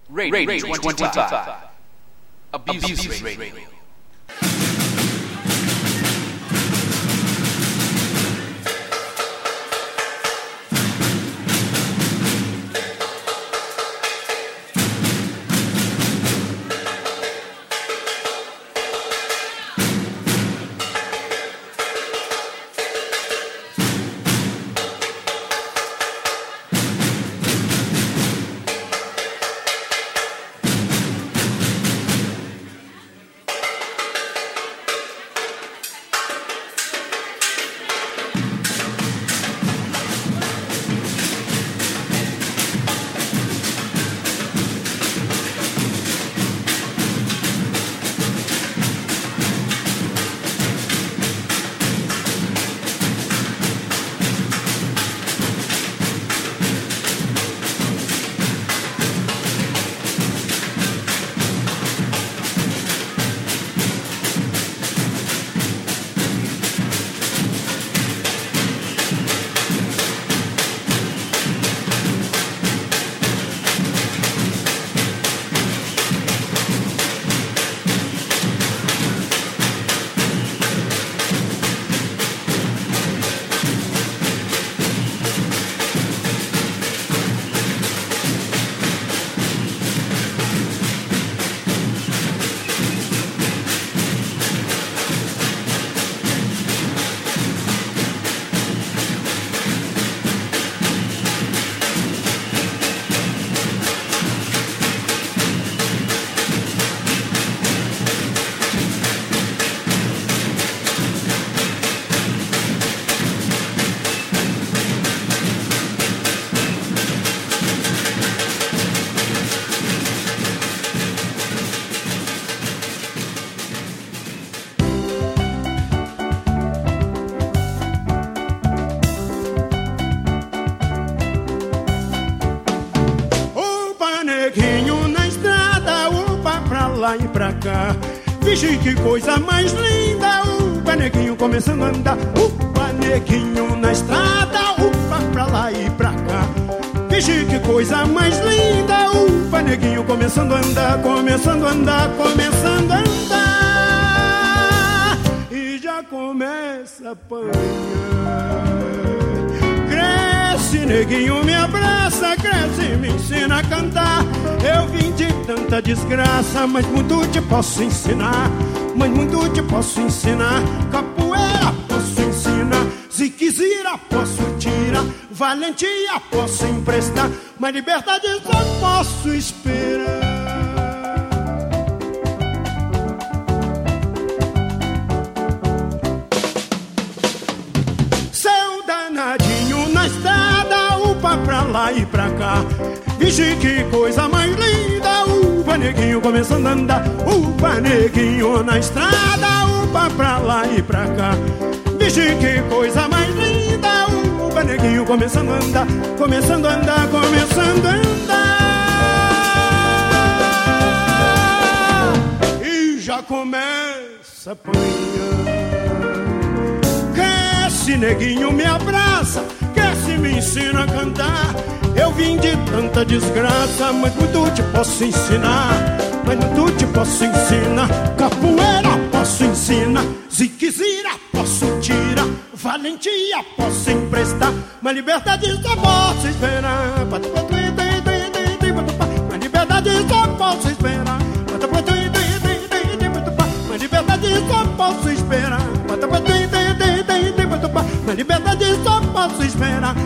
Rage 25. Abuse Radio. E pra cá, vixe que coisa mais linda. O neguinho começando a andar, neguinho na estrada, pra lá e pra cá. Vixe que coisa mais linda. O neguinho começando a andar, começando a andar, começando a andar, e já começa a apanhar. Cresce, neguinho, me abraça, cresce, me ensina a cantar. Eu vim de tanta desgraça, mas muito te posso ensinar. Mas muito te posso ensinar. Capoeira posso ensinar, ziquezira posso tirar, valentia posso emprestar, mas liberdade só posso esperar. Seu danadinho na estrada, upa pra lá e pra cá. Vixe que coisa mais linda. O neguinho começando a andar, o neguinho na estrada, upa pra lá e pra cá. Vixe que coisa mais linda. O neguinho começando a andar, começando a andar, começando a andar, e já começa a apanhar. Cresce, neguinho, me abraça, cresce, me ensina a cantar. Eu vim de tanta desgraça, mas muito te posso ensinar. Mas muito te posso ensinar. Capoeira posso ensinar, ziquezira posso tirar, valentia posso emprestar, mas liberdade só posso esperar. Mas liberdade só posso esperar. Mas liberdade só posso esperar. Mas liberdade só posso esperar.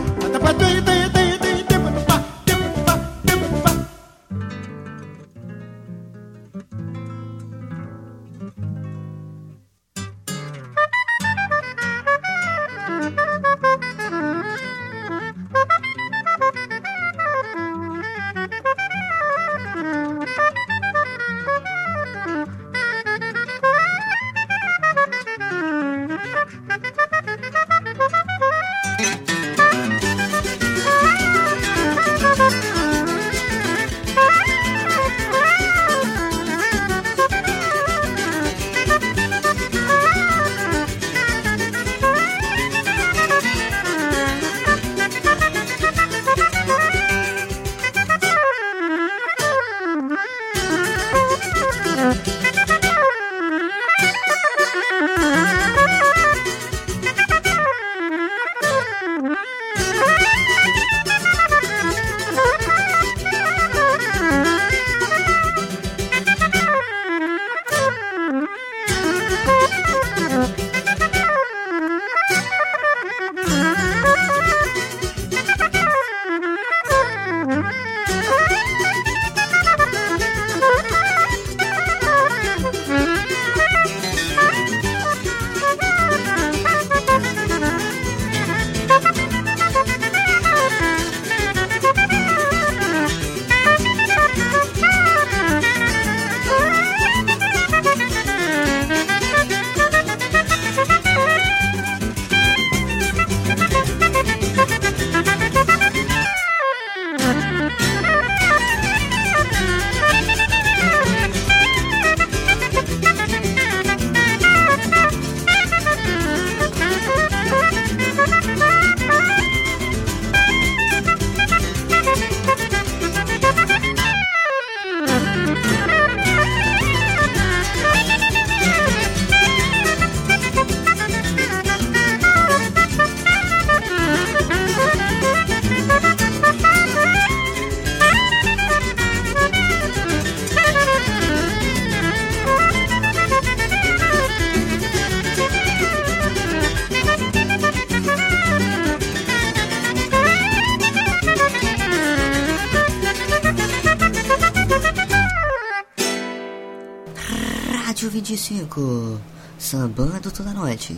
Rádio 25, sambando toda noite.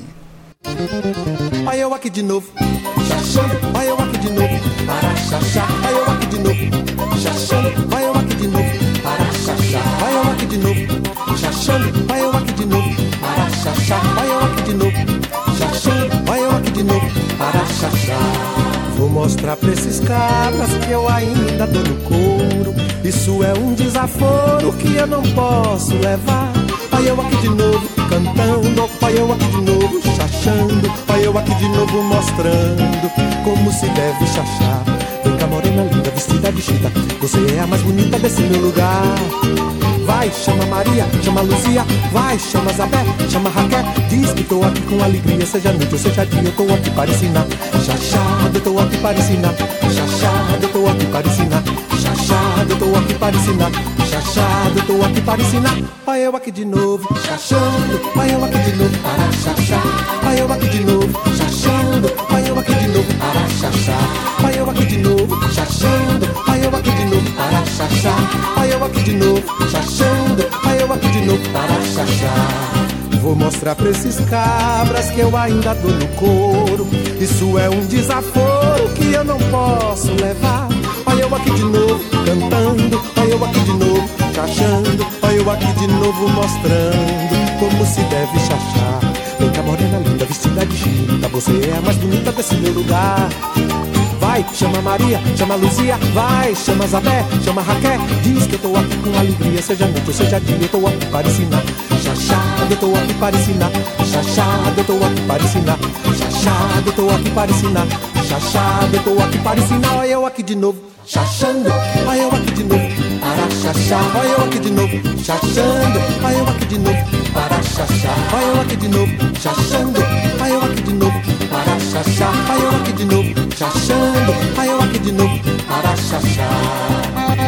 Olha eu aqui de novo, chachando, olha eu aqui de novo, para chachar, olha eu aqui de novo, chachando, olha eu aqui de novo, para chachar, olha eu aqui de novo, chachando, olha eu aqui de novo, para chachar, olha eu aqui de novo, chachando, olha eu aqui de novo, para chachar. Vou mostrar pra esses cabras que eu ainda tô no couro. Isso é um desaforo que eu não posso levar. Olha eu aqui de novo cantando, olha eu aqui de novo chachando, olha eu aqui de novo mostrando como se deve chachar. Vem cá morena linda, vestida de chita, você é a mais bonita desse meu lugar. Vai, chama Maria, chama Luzia, vai, chama Zabé, chama Raquel. Diz que tô aqui com alegria, seja noite ou seja dia, eu tô aqui para ensinar. Chachada, eu tô aqui para ensinar. Chachada, eu tô aqui para ensinar. Chachada, eu tô aqui para ensinar. Chachada, eu tô aqui para ensinar. Olha eu aqui de novo, chachando, olha eu aqui de novo, para chachar. Olha eu aqui de novo, chachando, olha eu aqui de novo, para chachar. Olha eu aqui de novo, chachando, olha eu aqui de novo, para chachar. Olha eu aqui de novo, chachando, olha eu aqui de novo, para chachar. Vou mostrar pra esses cabras que eu ainda dou no couro. Isso é um desaforo que eu não posso levar. Olha eu aqui de novo cantando, olha eu aqui de novo chachando, olha eu aqui de novo mostrando como se deve chachar. Vem cá morena linda, vestida de chita, você é a mais bonita desse meu lugar. Vai, chama Maria, chama Luzia, vai, chama Zabé, chama Raquel. Diz que eu tô aqui com alegria, seja noite ou seja dia, eu tô aqui para ensinar. Chachada, eu tô aqui para ensinar. Chachada, eu tô aqui para ensinar. Chachada, eu tô aqui para ensinar. Chachada, eu tô aqui para ensinar. Olha eu aqui de novo, chachando, olha eu aqui de novo, para chachar. Olha eu aqui de novo, chachando, olha eu aqui de novo, para chachar. Olha eu aqui de novo, chachando, olha eu aqui de novo, para chachar. Olha eu aqui de novo, chachando, olha eu aqui de novo, para chachar.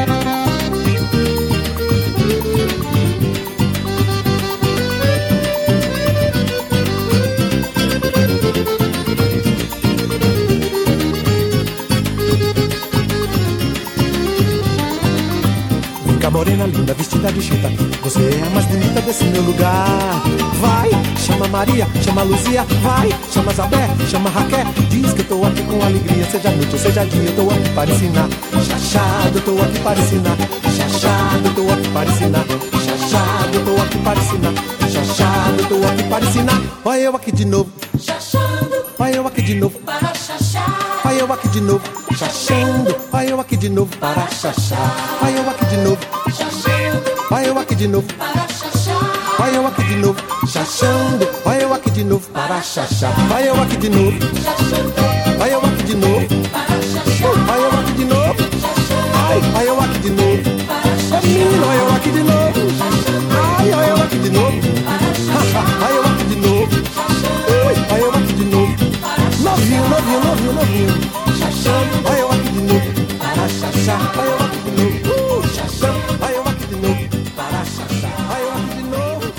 Morena linda, vestida de chita, você é a mais bonita desse meu lugar. Vai, chama Maria, chama Luzia, vai, chama Zabé, chama Raquel. Diz que eu tô aqui com alegria, seja noite ou seja dia, eu tô aqui para ensinar. Chachado, eu tô aqui para ensinar. Chachado, eu tô aqui para ensinar. Chachado, eu tô aqui para ensinar. Chachado, eu tô aqui para ensinar. Olha eu aqui de novo, chachando, olha eu aqui de novo, para chachar. Olha eu aqui de novo, chachando, olha eu aqui de novo, para chachar. Olha eu aqui de novo, chachando, olha eu aqui de novo, para chachar. Olha eu aqui de novo, chachando, olha eu aqui de novo, para chachar. Olha eu aqui de novo, chachando, olha eu aqui de novo, para chachar. Olha eu aqui de novo, ai, olha eu aqui de novo, menino, olha eu aqui de novo, ai, olha eu aqui de novo, olha eu aqui de novo, olha eu aqui de novo, novinho, novinho, novinho, novinho, chachando, olha eu aqui de novo, para chachar. Olha eu aqui de novo, chachando, olha eu aqui de novo, para chachar. Olha eu aqui de novo,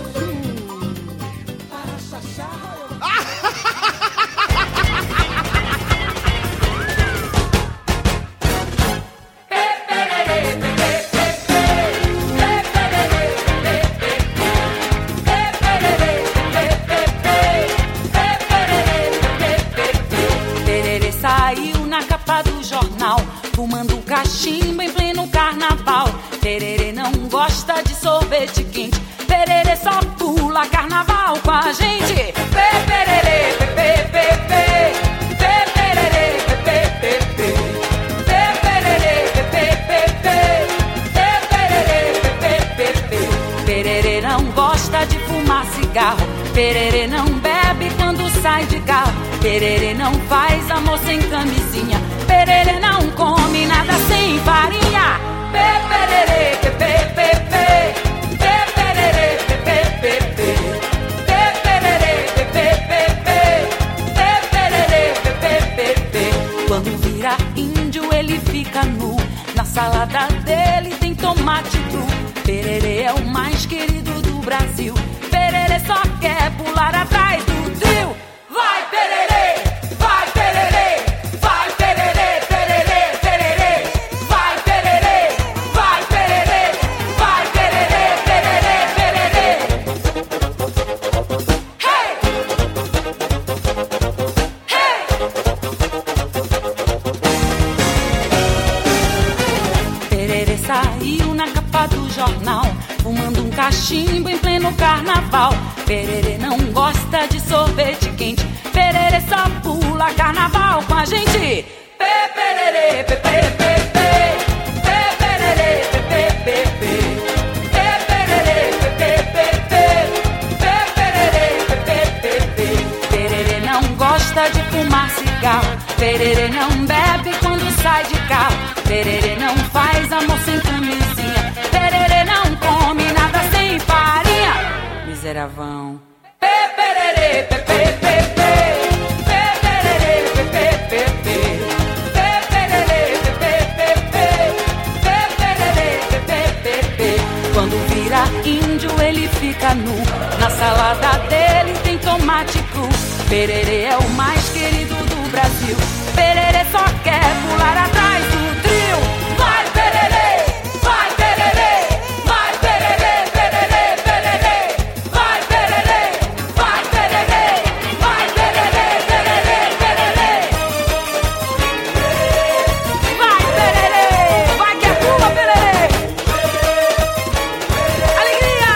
para chachar. Fumando cachimbo em pleno carnaval. Tererê não gosta de sorvete quente. Tererê só pula carnaval com a gente. Pepererê, pepe, pepererê, pepe, pepererê, pepe. Tererê não gosta de fumar cigarro. Tererê não bebe quando sai de carro. Tererê não faz amor sem camisinha. Tererê não come nada sem farinha. Pepererê, pepe, pepererê, pepe, pepererê, pepe. Quando vira índio ele fica nu. Na salada dele tem tomate cru. Tererê é o mais querido do Brasil. Tererê só quer pular atrás do trio. Vai, tererê! Vai, tererê! Vai, tererê, tererê, tererê! Vai, tererê! Vai, tererê! Vai, tererê, tererê, tererê! jornal, fumando um cachimbo em pleno carnaval. Pererê não gosta de sorvete quente, pererê só pula carnaval com a gente. Pererê, pererê, pererê, pererê, pererê. Pererê não gosta de fumar cigarro, pererê não bebe quando sai de carro, pererê não faz amor sem camisinha, pererê não come nada sem farinha. Miseravão. Pererê, pererê, pererê, pererê, pererê. Quando vira índio ele fica nu, na salada dele tem tomate cru. Pererê é o mais querido do Brasil, pererê só quer pular atrás do trio. Vai pererê, vai pererê, vai pererê, pererê, pererê. Vai pererê, vai pererê, vai pererê, pererê, pererê. Vai pererê, vai que é tua pererê. Alegria!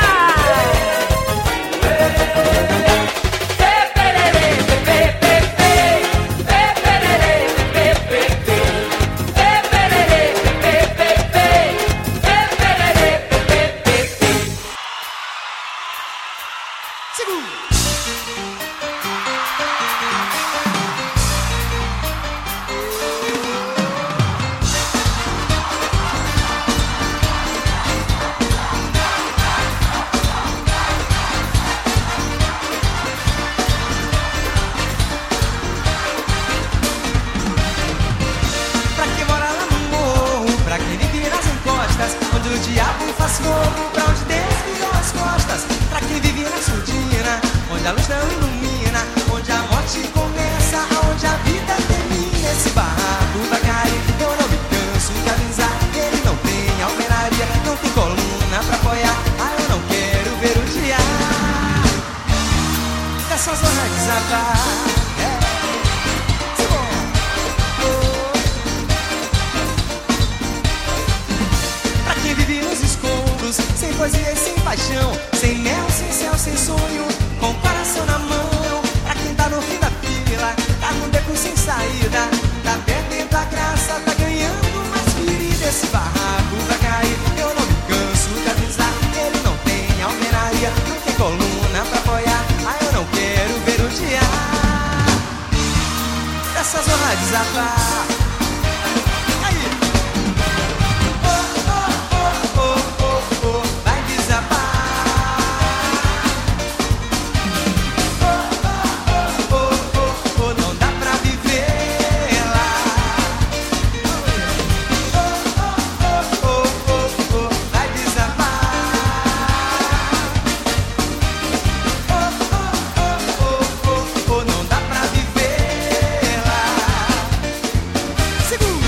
Pra quem mora lá no morro, pra quem vive nas encostas, onde o diabo faz fogo, pra onde Deus virou as costas. Pra quem vive na surdina, onde a luz não ilumina, onde a morte começa, onde a vida termina. Esse barraco vai cair, eu não me canso de avisar. Ele não tem alvenaria, não tem coluna pra apoiar. Ah, eu não quero ver o dia dessa zona desabar. Pra quem vive nos escombros, sem poesia e sem paixão, sem mel, sem céu, sem sonho, com o coração na mão. Pra quem tá no fim da fila, tá com beco sem saída, tá perdendo a graça, tá ganhando mais ferida. Esse barraco vai cair, eu não me canso de avisar. Ele não tem alvenaria, não tem coluna pra apoiar. Ah, eu não quero ver o dia dessa zona desabar. Vai desabar. Não dá pra viver lá. Vai desabar. Não dá pra viver lá. Segura.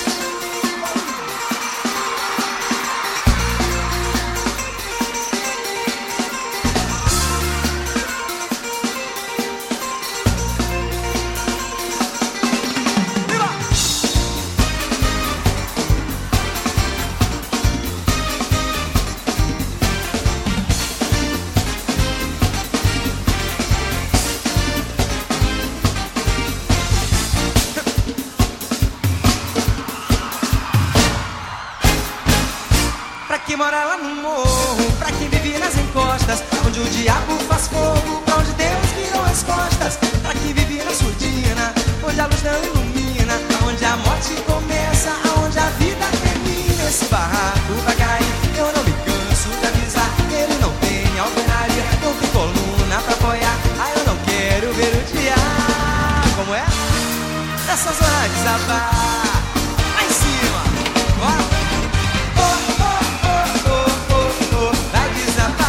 Pra quem mora lá no morro, pra quem vive nas encostas, onde o diabo faz fogo, pra onde Deus virou as costas. Pra quem vive na surdina, onde a luz não ilumina, onde a morte começa, onde a vida termina. Esse barraco vai cair, eu não me canso de avisar. Ele não tem alvenaria, não tem coluna pra apoiar. Ah, eu não quero ver o dia, como é? Essa zona desabar. Lá em cima, bora. Vai desabar.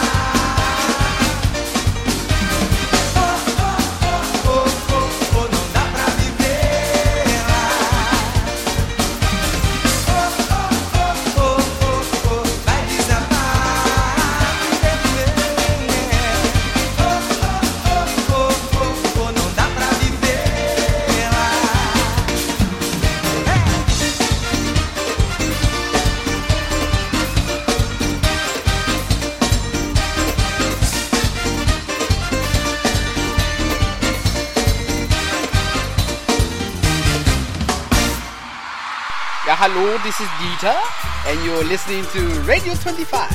Não dá pra viver lá. hello, this is Dieter, and you're listening to Radio 25.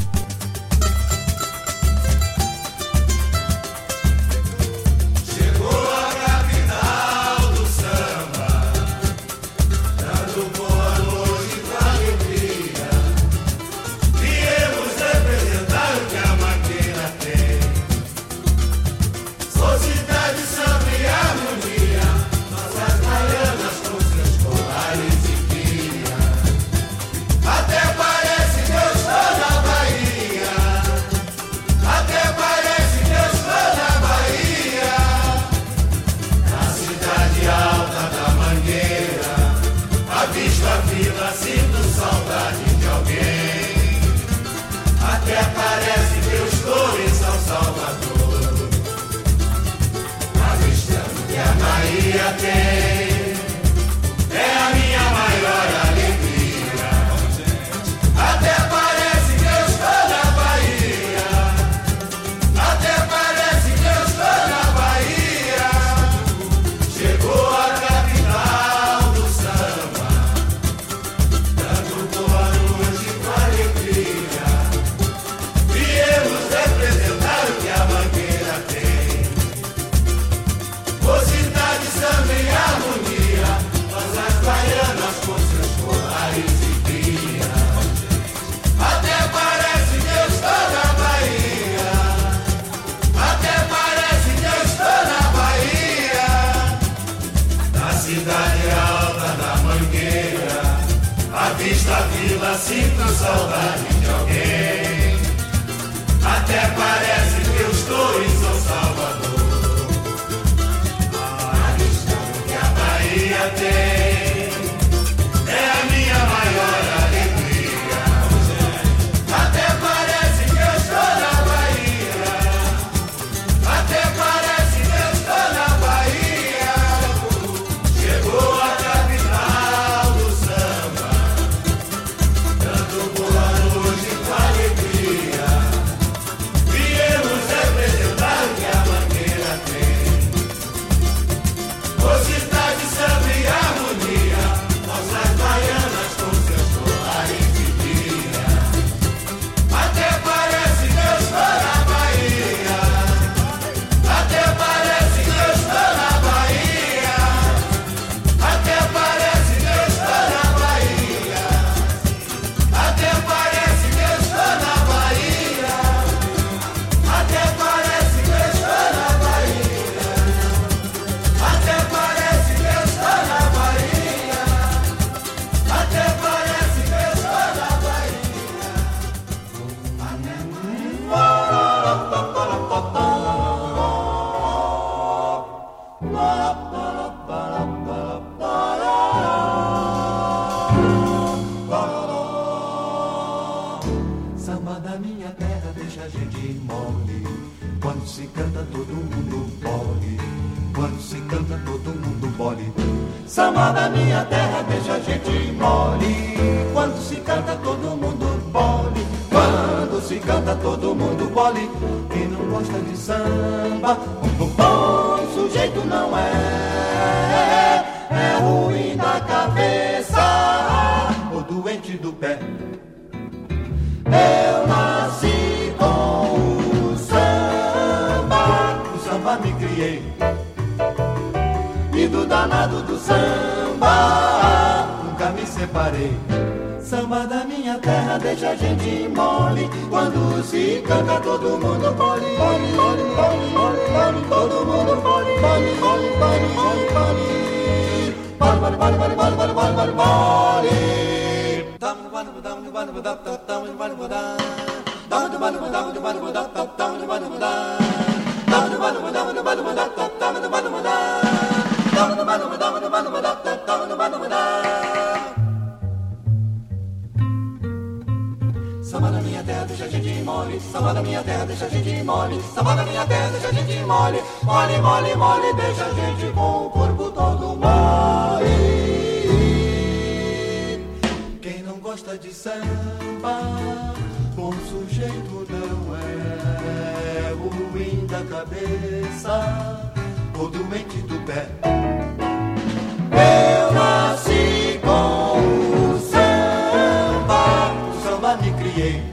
Samba na minha terra deixa a gente mole, samba na minha terra deixa a gente mole, samba na minha terra deixa a gente mole, mole, mole, mole, deixa a gente com o corpo todo mole. Quem não gosta de samba, bom sujeito não é, ruim da cabeça, ou doente do pé. Eu nasci com o roça me criei.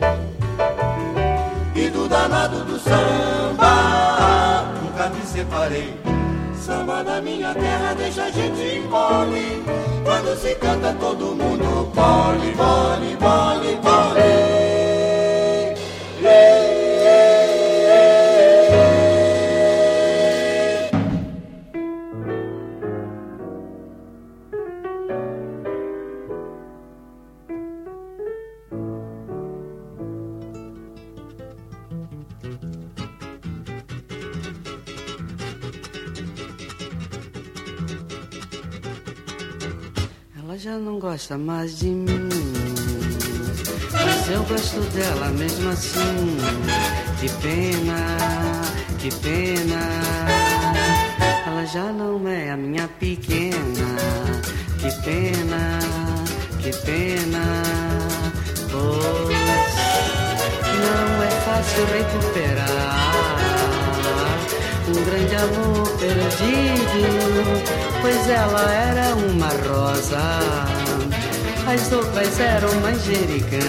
E do danado do samba nunca me separei. Samba da minha terra deixa a gente mole. Quando se canta todo mundo pole, pole, pole, pole. Já não gosta mais de mim, mas eu gosto dela mesmo assim. Que pena, que pena. Ela já não é a minha pequena. Que pena, que pena. Pois não é fácil recuperar um grande amor perdido, pois ela era uma rosa, as outras eram manjericão.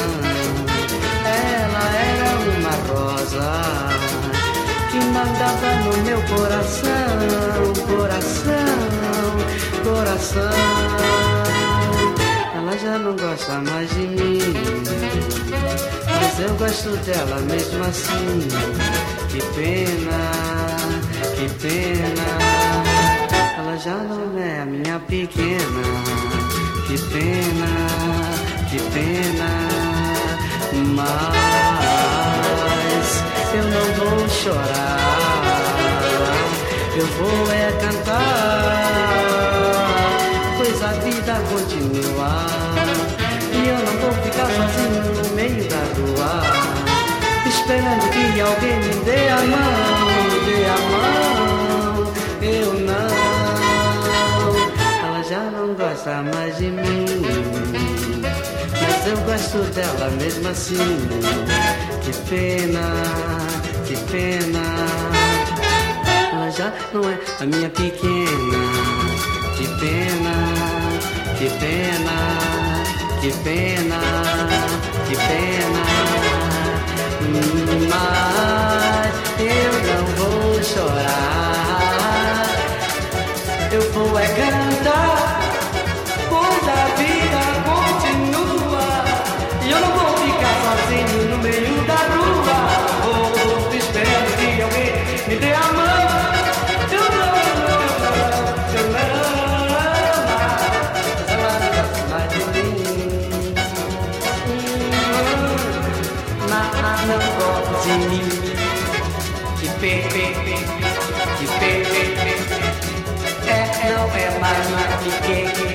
Ela era uma rosa que mandava no meu coração, coração, coração. Ela já não gosta mais de mim, mas eu gosto dela mesmo assim. Que pena, que pena. Ela já não é a minha pequena. Que pena, que pena. Mas eu não vou chorar, eu vou é cantar, pois a vida continua. E eu não vou ficar sozinho no meio da rua, esperando que alguém me dê a mão, me dê a mão. Eu não. Ela já não gosta mais de mim, mas eu gosto dela mesmo assim. Que pena, que pena. Ela já não é a minha pequena. Que pena, que pena, que pena, que pena. Mas eu não vou chorar, eu vou é cantar, pois a vida continua. E eu não vou ficar sozinho no meio da rua, vou esperando que alguém me dê a mão. Eu não, eu não, mas ela não gosta mais de mim. Não gosto de mim. Que pepe, que pepe. Não é mais uma pique.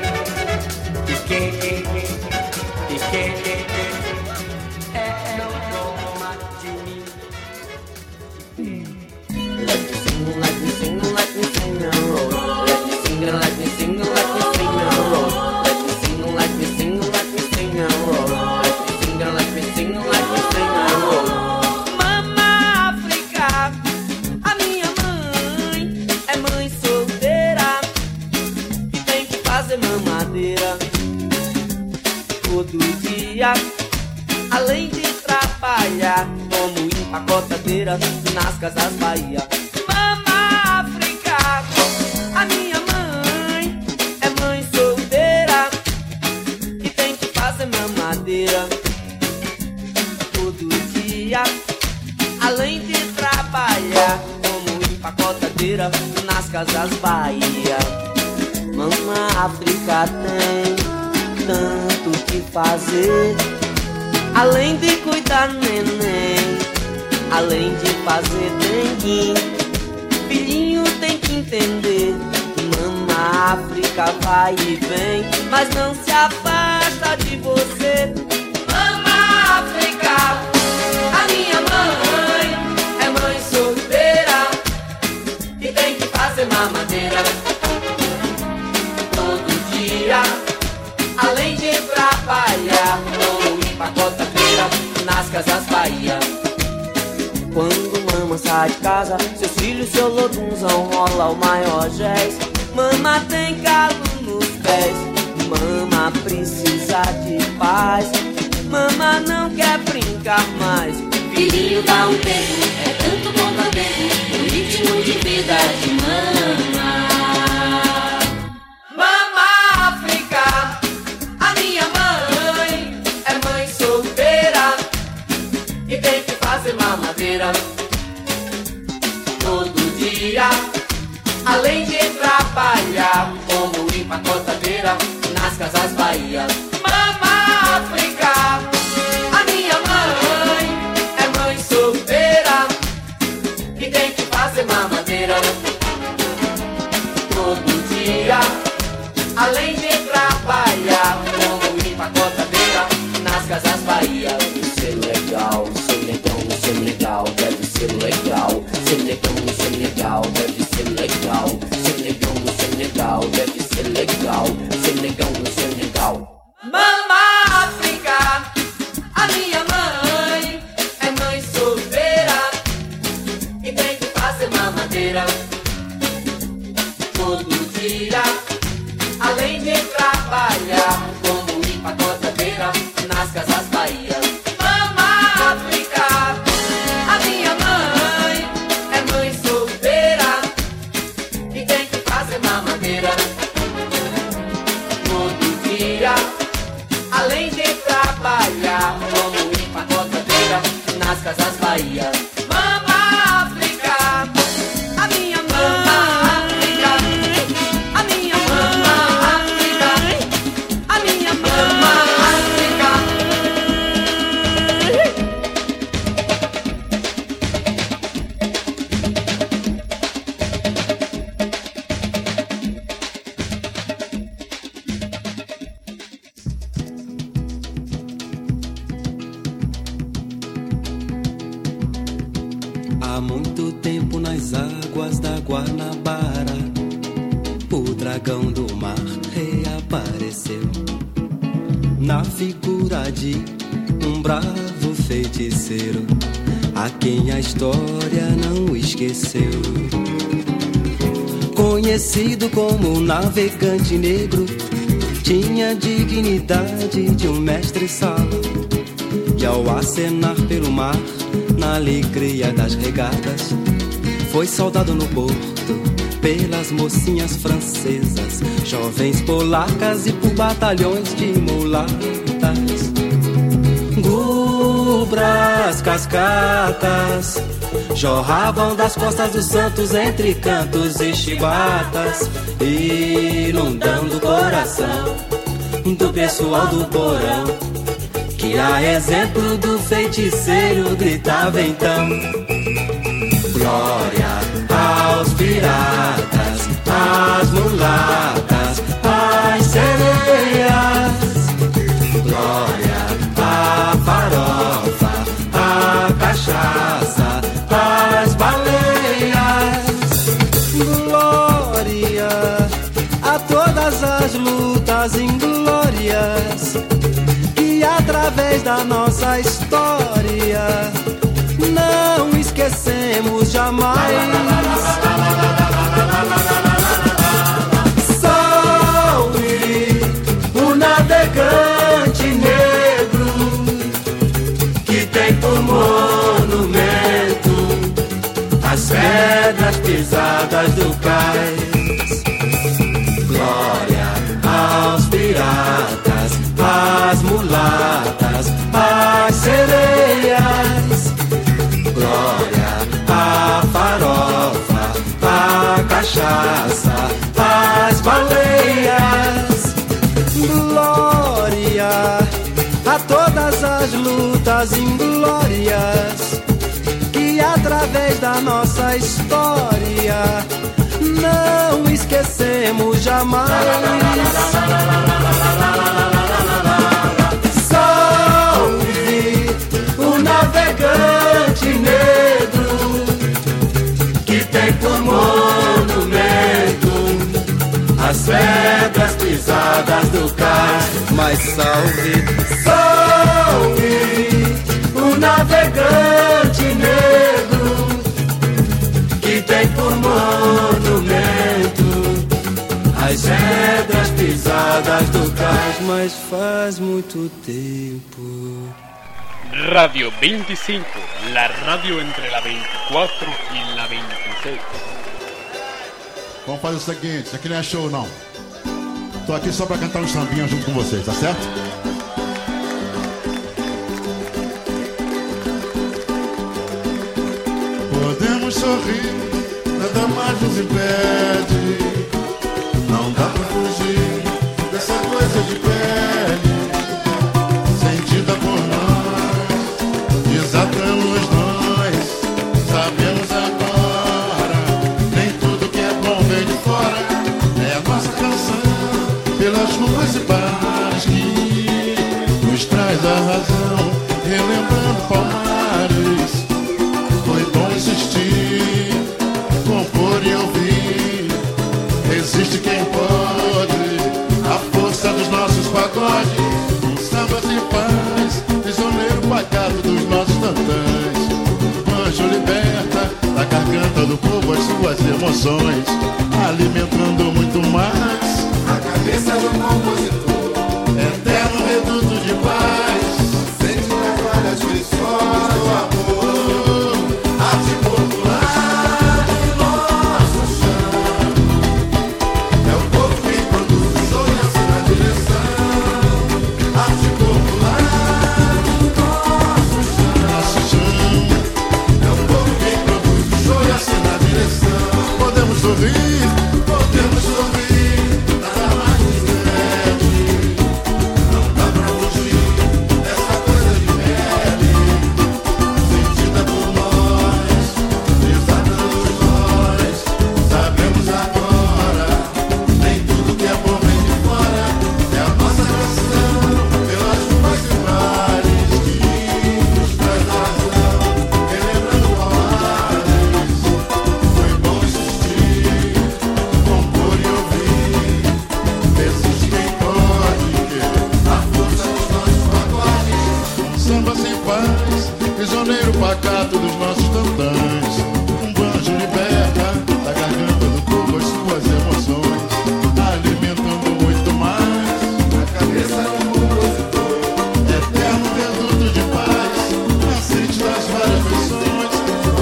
Não gosto mais de mim. Let me sing, let me sing, let me sing a roll. Let me sing, let me sing, let me sing a roll. Let me sing, let me sing, let me sing a roll. Let me sing, let me sing, let me sing a roll. Mama África, a minha mãe é mãe solteira e tem que fazer mamadeira todo dia, além de trabalhar como empacotadeira nas casas Bahia. Mama África, a minha mãe é mãe solteira e tem que fazer mamadeira todo dia, além de trabalhar como empacotadeira nas casas Bahia. Mama África tem tanto que fazer, além de cuidar neném, além de fazer dengue. Filhinho tem que entender, Mama África vai e vem, mas não se afasta de você. Mama África, a minha mãe é mãe solteira e tem que fazer mamadeira todo dia, além de trabalhar como empacotadeira nas casas Bahia. Quando mama sai de casa, seus filhos, seu lodunzão rola o maior jazz. Mama tem calo nos pés, mama precisa de paz. Mamá não quer brincar mais. Filhinho, dá um tempo, é tanto bom também, o ritmo de vida de mama. Mama África, a minha mãe é mãe solteira e tem que fazer mamadeira todo dia, além de trabalhar como empacotadeira nas casas Bahia. Mama África, a minha mãe é mãe solteira e tem que fazer mamadeira todo dia, além de trabalhar como empacotadeira nas casas Bahia. Ser legal, ser negão, ser legal, deve ser legal. Ser negão, ser legal, deve ser legal. Ser negão, ser legal, deve ser legal. Ser negão, ser legal. Mama África, a minha mãe é mãe solteira e tem que fazer mamadeira todo dia, além de trabalhar como empacotadeira nas casas Bahia. Mama África, a minha mãe é mãe solteira e tem que fazer mamadeira todo dia, além de trabalhar como empacotadeira nas casas Bahia. Mama África, a minha mãe, a minha mama África, a minha mama África. Há muito tempo nas águas da Guanabara, o dragão do mar reapareceu na figura de um bravo feiticeiro, a quem a história não esqueceu. Conhecido como navegante negro, tinha dignidade de um mestre-sala, e ao acenar pelo mar, na alegria das regatas, foi saudado no porto pelas mocinhas francesas, jovens polacas e por batalhões de mulatas. Gubras, cascatas jorravam das costas dos santos entre cantos e chibatas, inundando o coração do pessoal do porão, que a exemplo do feiticeiro gritava então: glória aos piratas, às mulatas, às sereias, glória à farofa, à cachaça, às baleias, glória a todas as lutas inglórias que através da nossa história não esquecemos jamais. Salve o navegante negro que tem por monumento as pedras pisadas do cais. Glória aos piratas, às mulatas, às sereias, glória à farofa, à cachaça, às baleias, glória a todas as lutas inglórias que através da nossa história não esquecemos jamais. Salve o navegante negro que tem por monumento as pedras pisadas do cais. Mas salve, salve o navegante negro que tem por monumento as pedras pisadas do cais. Mas faz muito tempo Radio 25, la radio entre la 24 e la 26. Vamos fazer o seguinte, isso aqui não é show não. Tô aqui só pra cantar um sambinha junto com vocês, tá certo? Podemos sorrir, nada mais nos impede. Não dá pra fugir dessa coisa de pele, sentida por nós, desatamos nós. Sabemos agora, nem tudo que é bom vem de fora. É a nossa canção, pelas ruas e bares, que nos traz a razão, relembrando Palmares. Foi bom insistir, compor e ouvir. Existe quem pode, a força dos nossos pagodes. Um samba sem paz, prisioneiro pacato dos nossos tantãs. Um anjo liberta da garganta do povo as suas emoções, alimentando muito mais a cabeça do compositor. Eterno reduto de paz, sente na glória as lições do amor. Podemos sorrir, nada mais nos impede. Não dá pra fugir dessa coisa de pele, sentida por nós, desatamos nós. Sabemos agora, nem tudo que é bom vem de fora. É a nossa canção, pelas ruas e bares, que nos traz a razão, relembrando Palmares. Foi bom insistir, compor e ouvir. Existe quem pode, a força dos nossos pacotes. Um samba sem paz, prisioneiro pacato dos nossos tantãs. Um banjo liberta da garganta do povo as suas emoções, alimentando muito mais a cabeça do compositor. Eterno reduto de paz, nascente das várias versões do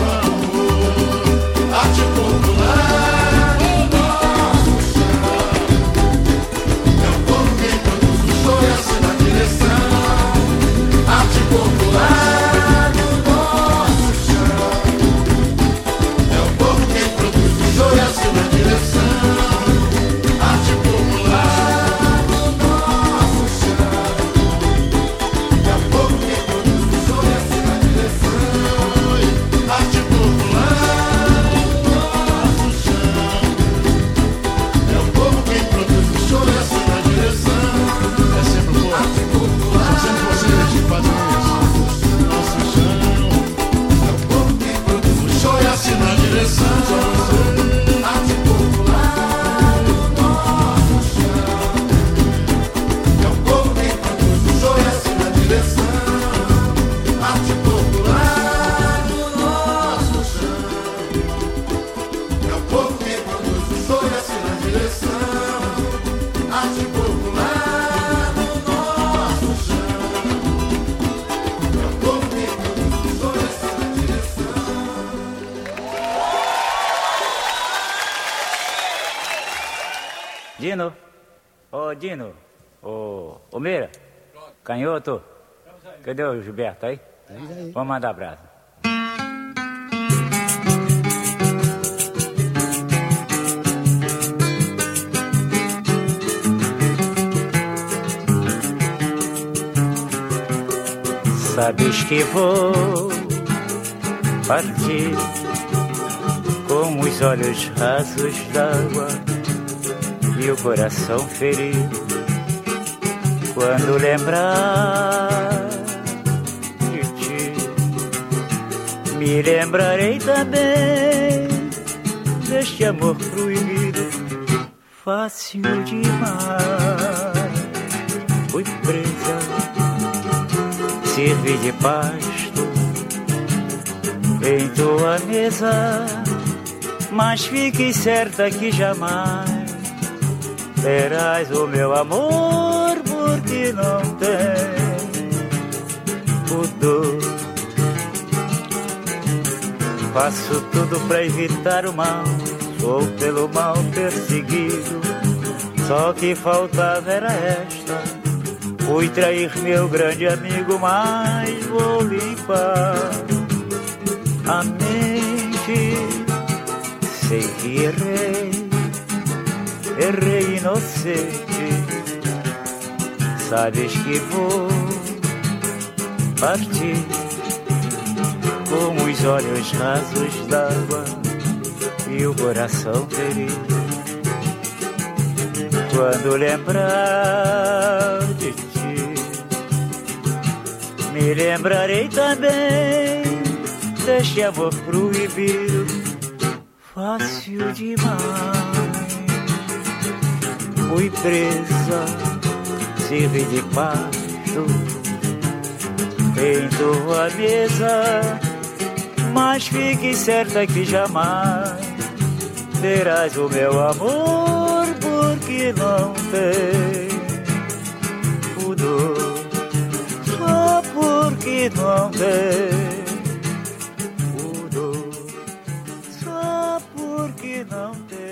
amor. Arte popular, nosso chão. É o povo quem produz o show e assina a direção. Arte popular, nosso chão. É o povo quem produz o show e assina a direção. Arte popular, nosso chão. É o povo quem produz o show e assina a direção. Arte popular, nosso chão. É o povo quem produz o show e assina a direção. É sempre o povo, são sempre vocês que fazem isso. Nosso chão. É o povo quem produz o show e assina a direção. Arte popular, nosso chão. É o povo quem produz o show e assina a direção. Arte popular do nosso chão. É o povo quem produz o show e assina a direção. Arte popular do nosso chão. É o povo quem produz o show e assina a direção. Dino, ô Dino, ô Meira, Canhoto, cadê o Gilberto aí? Vamos mandar abraço. Sabes que vou partir com os olhos rasos d'água e o coração ferido quando lembrar de ti. Me lembrarei também deste amor proibido, fácil demais. Fui presa, servi de pasto em tua mesa, mas fique certa que jamais terás o meu amor, porque não tem mudou. Faço tudo pra evitar o mal, sou pelo mal perseguido. Só que faltava era esta, fui trair meu grande amigo, mas vou limpar a mente. Sei que errei inocente. Sabes que vou partir com os olhos rasos d'água e o coração ferido. Quando lembrar de ti, me lembrarei também deste amor proibido, fácil demais. Fui presa, servi de pasto em tua mesa, mas fique certa que jamais terás o meu amor, porque não tem pudor, só porque não tem pudor, só porque não tem.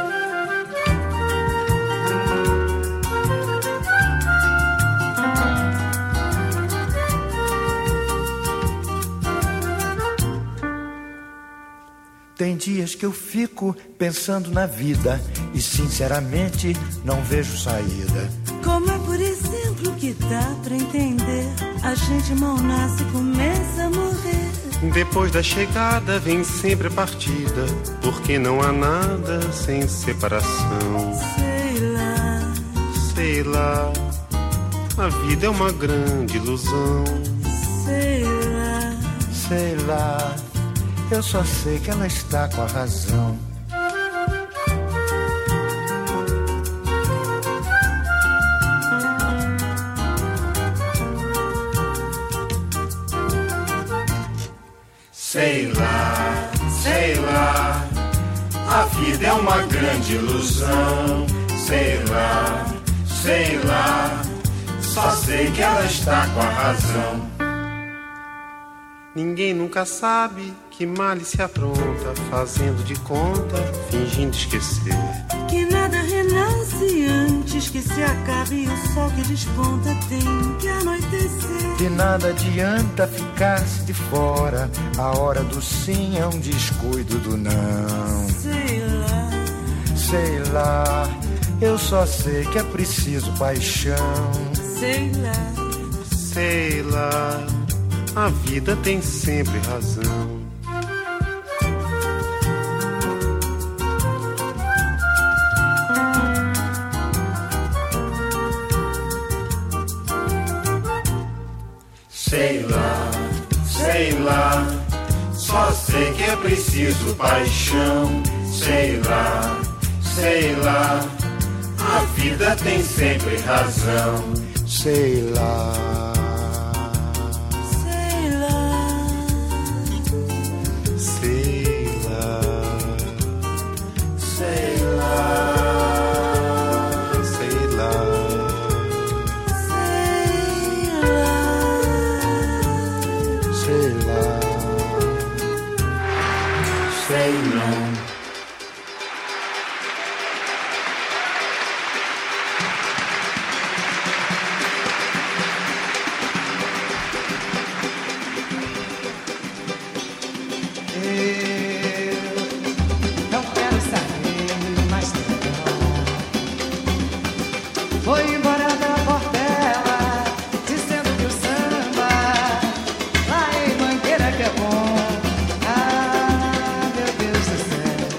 Tem dias que eu fico pensando na vida e sinceramente não vejo saída. Como é, por exemplo, que dá pra entender? A gente mal nasce e começa a morrer. Depois da chegada vem sempre a partida, porque não há nada sem separação. Sei lá, a vida é uma grande ilusão. Sei lá, eu só sei que ela está com a razão. Sei lá, a vida é uma grande ilusão. Sei lá, só sei que ela está com a razão. Ninguém nunca sabe que male se apronta, fazendo de conta, fingindo esquecer. Que nada renasce antes que se acabe, e o sol que desponta tem que anoitecer. De nada adianta ficar-se de fora, a hora do sim é um descuido do não. Sei lá, eu só sei que é preciso paixão. Sei lá, a vida tem sempre razão. Sei lá, só sei que é preciso paixão. Sei lá, a vida tem sempre razão. Sei lá. Foi embora da Portela, dizendo que o samba lá em Mangueira que é bom. Ah, meu Deus do céu,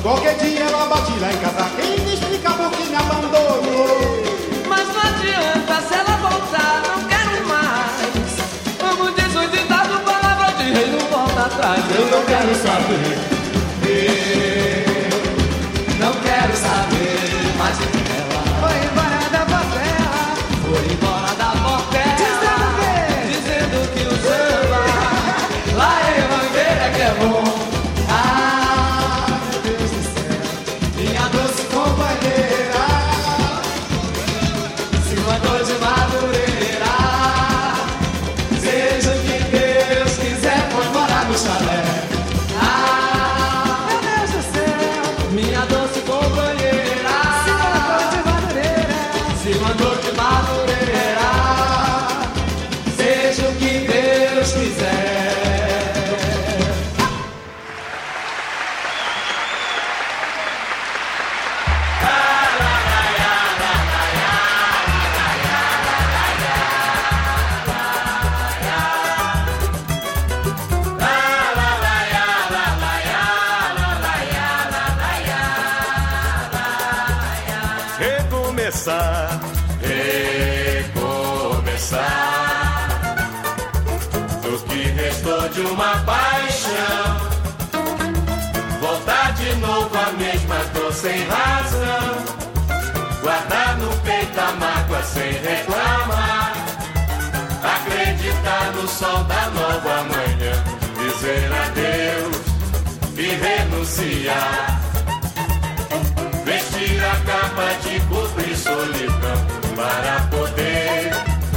Qualquer dia ela bate lá em casa, quem me explica por que me abandonou? Mas não adianta, se ela voltar, não quero mais. Como diz o ditado, palavra de rei não volta atrás. Eu não quero saber, não quero saber mais de que ela foi embora da Portela. Foi embora da Portela, dizendo que o samba lá em Mangueira que é bom. Ah, meu Deus do céu, minha doce companheira, se mandou de Madureira, seja o que Deus quiser, pode morar no chalé. Ah, meu Deus do céu, minha doce companheira, se mandou de Madureira, se mandou de Madureira, seja o que Deus quiser. Recomeçar, recomeçar, do que restou de uma paixão, voltar de novo a mesma dor sem razão, guardar no peito a mágoa sem reclamar, acreditar no sol da nova manhã, dizer adeus e renunciar. Vestir a capa de cobrir solidão para poder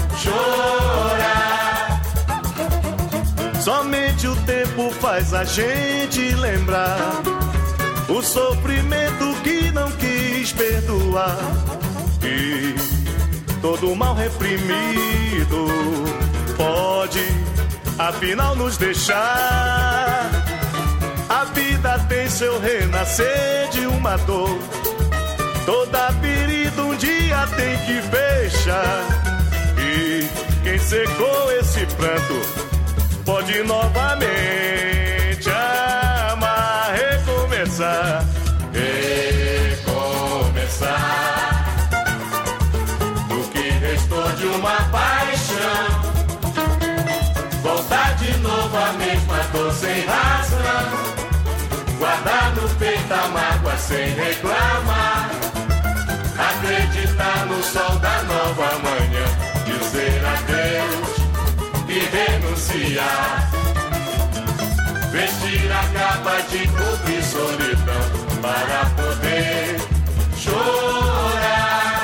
chorar. Somente o tempo faz a gente lembrar o sofrimento que não quis perdoar. E todo mal reprimido pode afinal nos deixar. A vida tem seu renascer de uma dor, toda ferida um dia tem que fechar. E quem secou esse pranto pode novamente amar, recomeçar, recomeçar, do que restou de uma paixão, voltar de novo a mesma dor sem razão, guardar no peito a mágoa sem reclamar, acreditar no sol da nova manhã, dizer adeus e renunciar. Vestir a capa de cobrir solidão para poder chorar.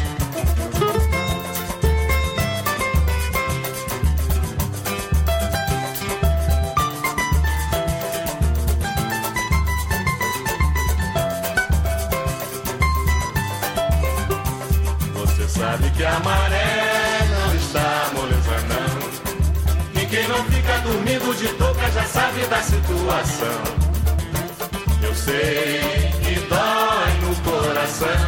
Sabe que a maré não está moleza não, e quem não fica dormindo de touca já sabe da situação. Eu sei que dói no coração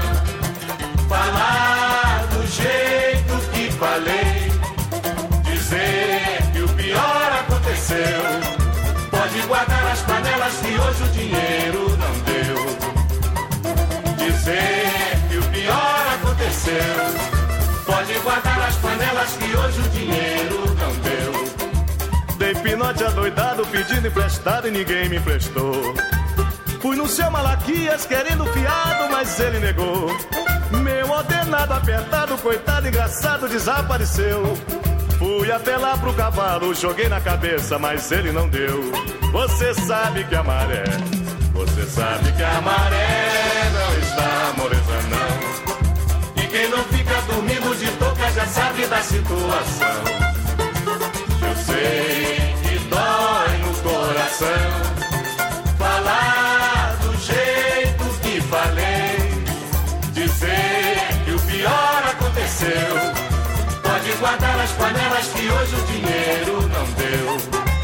falar do jeito que falei, dizer que o pior aconteceu, pode guardar as panelas que hoje o dinheiro não deu, dizer que o pior aconteceu, pode guardar as panelas que hoje o dinheiro não deu. Dei pinote adoidado pedindo emprestado e ninguém me emprestou. Fui no seu Malaquias querendo fiado, mas ele negou. Meu ordenado apertado, coitado engraçado, desapareceu. Fui até lá pro cavalo, joguei na cabeça, mas ele não deu. Você sabe que a maré, você sabe que a maré não está moleza não, e quem não fica dormindo de touca já sabe da situação. Eu sei que dói no coração falar do jeito que falei, dizer que o pior aconteceu, pode guardar as panelas que hoje o dinheiro não deu,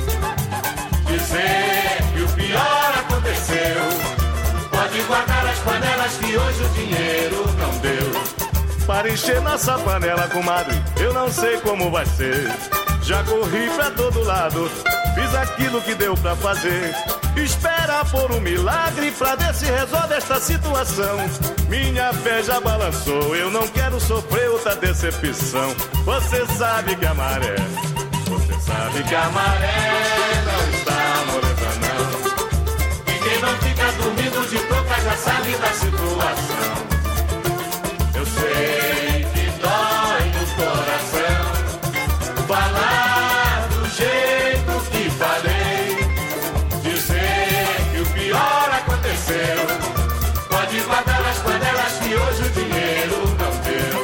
dizer que o pior aconteceu, pode guardar as panelas que hoje o dinheiro não deu. Para encher nossa panela, comadre, eu não sei como vai ser. Já corri pra todo lado, fiz aquilo que deu pra fazer. Espera por um milagre pra ver se resolve esta situação. Minha fé já balançou, eu não quero sofrer outra decepção. Você sabe que a maré, você sabe que a maré não está molesta não. E quem não fica dormindo de toca já sabe da situação. Eu sei que dói no coração falar do jeito que falei, dizer que o pior aconteceu. Pode guardar as panelas que hoje o dinheiro não deu.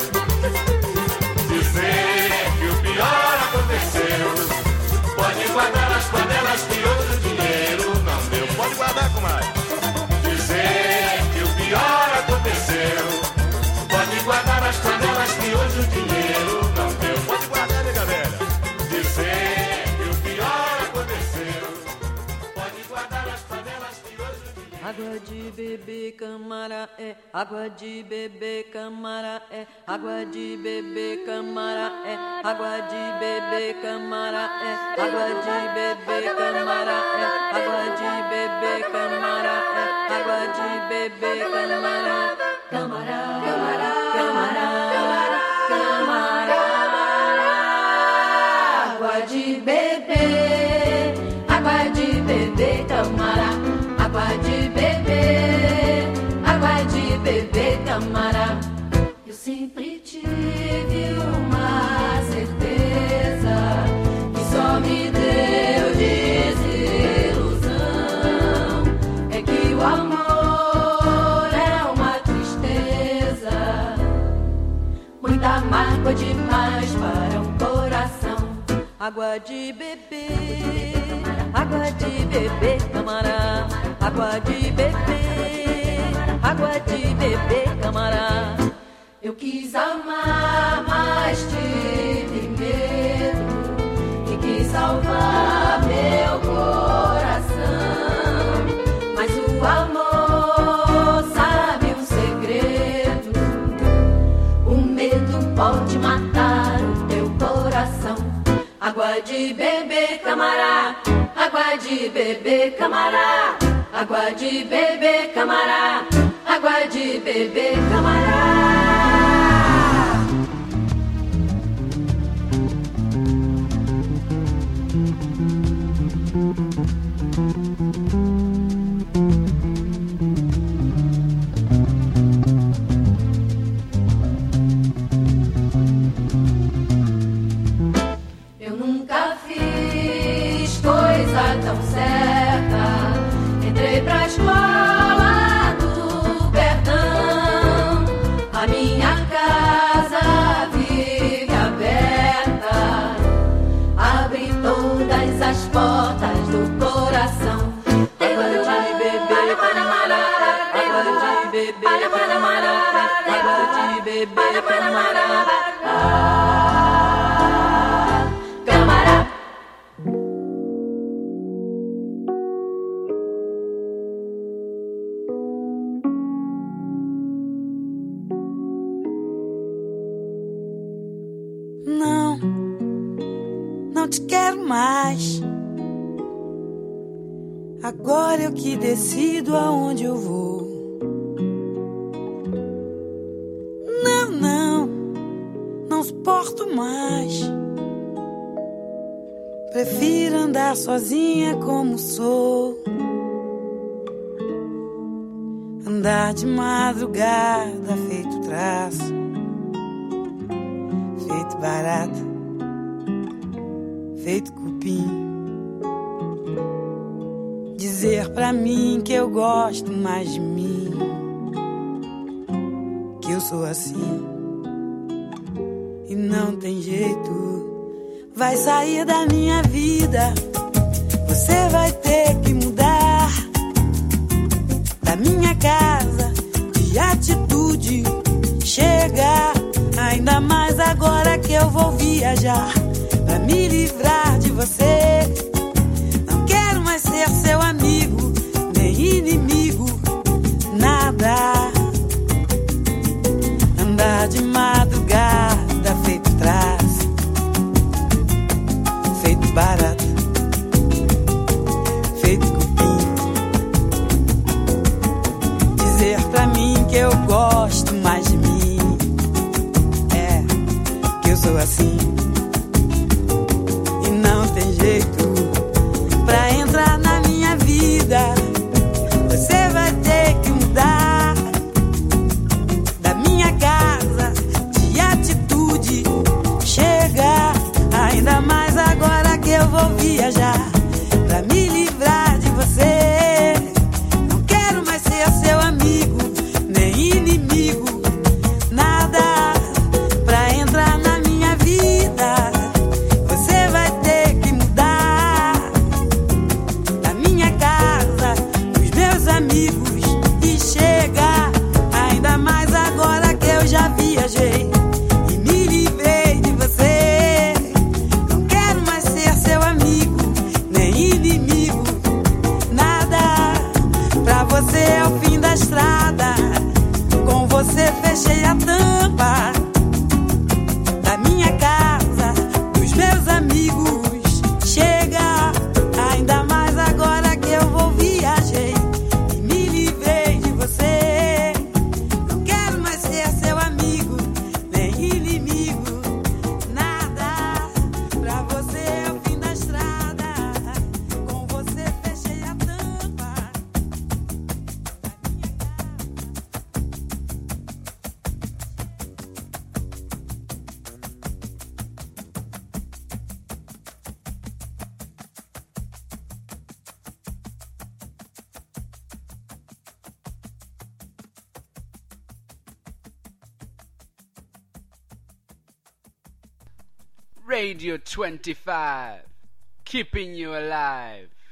Dizer que o pior aconteceu. Pode guardar as panelas que hoje o dinheiro não deu. Pode guardar, comadre. Dizer que o pior aconteceu. Pode guardar as panelas que hoje o dinheiro não deu. Pode guardar, nega velha. Dizer que o pior aconteceu. Pode guardar as panelas que hoje o dinheiro. Água de beber, camara, é. Água de beber, camara, é. Água de beber, camara, é. Água de beber, camara, é. Água de beber, camara, é. Água de beber, camara, é. Água de beber, camara, camara, camara, camara, camara. Água de beber, água de beber, camara. Água de beber, água de beber, camara. Eu sempre tive uma certeza que só me deu desilusão. É que o amor é uma tristeza, muita mágoa demais para um coração. Água de beber, água de beber, camara. Água de beber, água de beber, camara. Eu quis amar, mas tive medo e quis salvar meu coração. Mas o amor sabe um segredo, o medo pode matar o teu coração. Água de beber, camará. Água de beber, camará. Água de beber, camará. Água de beber, camará. Eu nunca fiz coisa tão certa. Entrei pra escola do perdão. A minha casa vive aberta. Abre todas as portas do coração. Água de beber, camará. Água de beber, camará. Água de beber, camará. Camará. Não, não te quero mais. Agora eu que decido aonde eu vou. Não, não, não suporto mais. Prefiro andar sozinha como sou. Andar de madrugada feito traço, feito barata, feito cupim. Dizer pra mim que eu gosto mais de mim, que eu sou assim e não tem jeito. Vai sair da minha vida, você vai ter que mudar. Da minha casa, de atitude, chegar. Ainda mais agora que eu vou viajar, pra me livrar de você. Não quero mais ser seu amigo, nem inimigo, nada. Andar de madrugada feito traço, feito barata, Radio 25, keeping you alive.